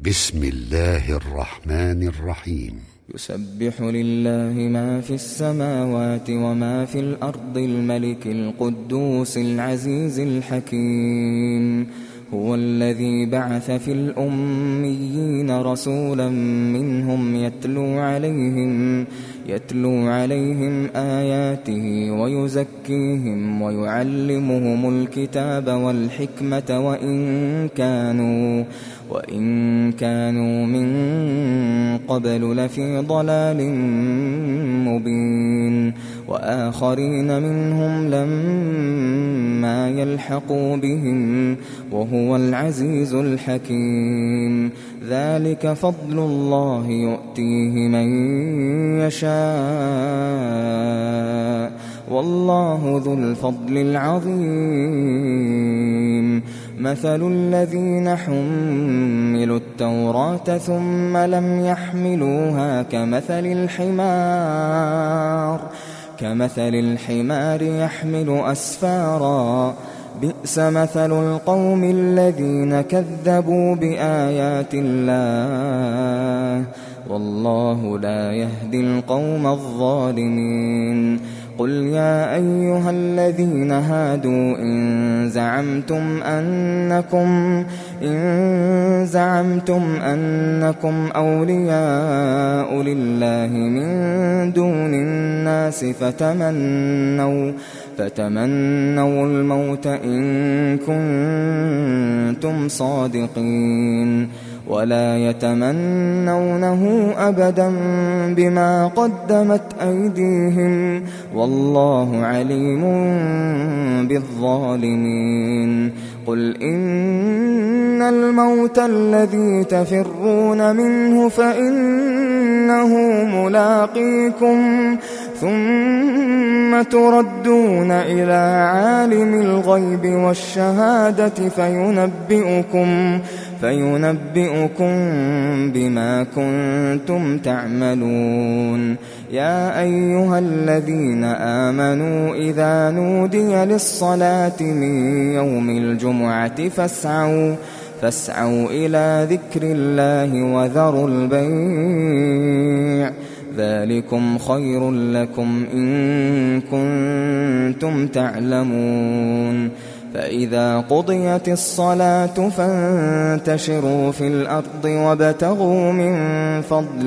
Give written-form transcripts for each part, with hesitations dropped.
بسم الله الرحمن الرحيم. يسبح لله ما في السماوات وما في الأرض الملك القدوس العزيز الحكيم. هو الذي بعث في الأميين رسولا منهم يتلو عليهم آياته ويزكيهم ويعلمهم الكتاب والحكمة وإن كانوا من قبل لفي ضلال مبين. وآخرين منهم لما يلحقوا بهم وهو العزيز الحكيم. ذلك فضل الله يؤتيه من يشاء والله ذو الفضل العظيم. مثل الذين حملوا التوراة ثم لم يحملوها كمثل الحمار يحمل أسفارا. بئس مثل القوم الذين كذبوا بآيات الله والله لا يهدي القوم الظالمين. قل يا أيها الذين هادوا إن زعمتم أنكم أولياء لله من دون الناس فتمنوا الموت إن كنتم صادقين ولا يتمنونه أبدا بما قدمت أيديهم والله عليم بالظالمين. قل إن الموت الذي تفرون منه فإنه ملاقيكم ثم تردون إلى عالم الغيب والشهادة فينبئكم بما كنتم تعملون. يا أيها الذين آمنوا إذا نودي للصلاة من يوم الجمعة فاسعوا إلى ذكر الله وذروا البيع ذلكم خير لكم إن كنتم تعلمون. فإذا قضيت الصلاة فانتشروا في الأرض وابتغوا من فضل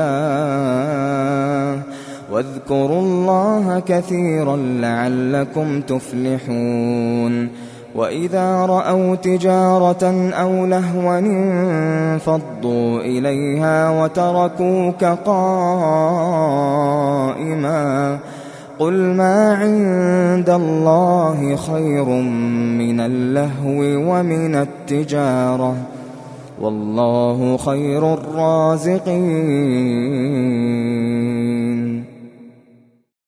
الله واذكروا الله كثيرا لعلكم تفلحون. وإذا رأوا تجارة أو لهوا انفضوا إليها وتركوك قائما. قل ما عند الله خير من اللهو ومن التجارة والله خير الرازقين.